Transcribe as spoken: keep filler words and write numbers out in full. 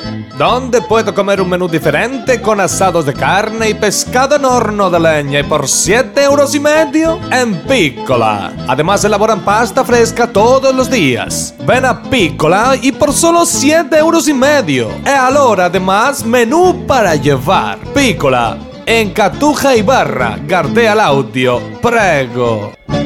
donde puedo comer un menú diferente con asados de carne y pescado en horno de leña y por siete euros y medio en Piccola. Además elaboran pasta fresca todos los días. Ven a Piccola y por solo siete euros y medio. E allora además menú para llevar. Piccola, en Catuja Ibarra, Gardea l'Audio, prego.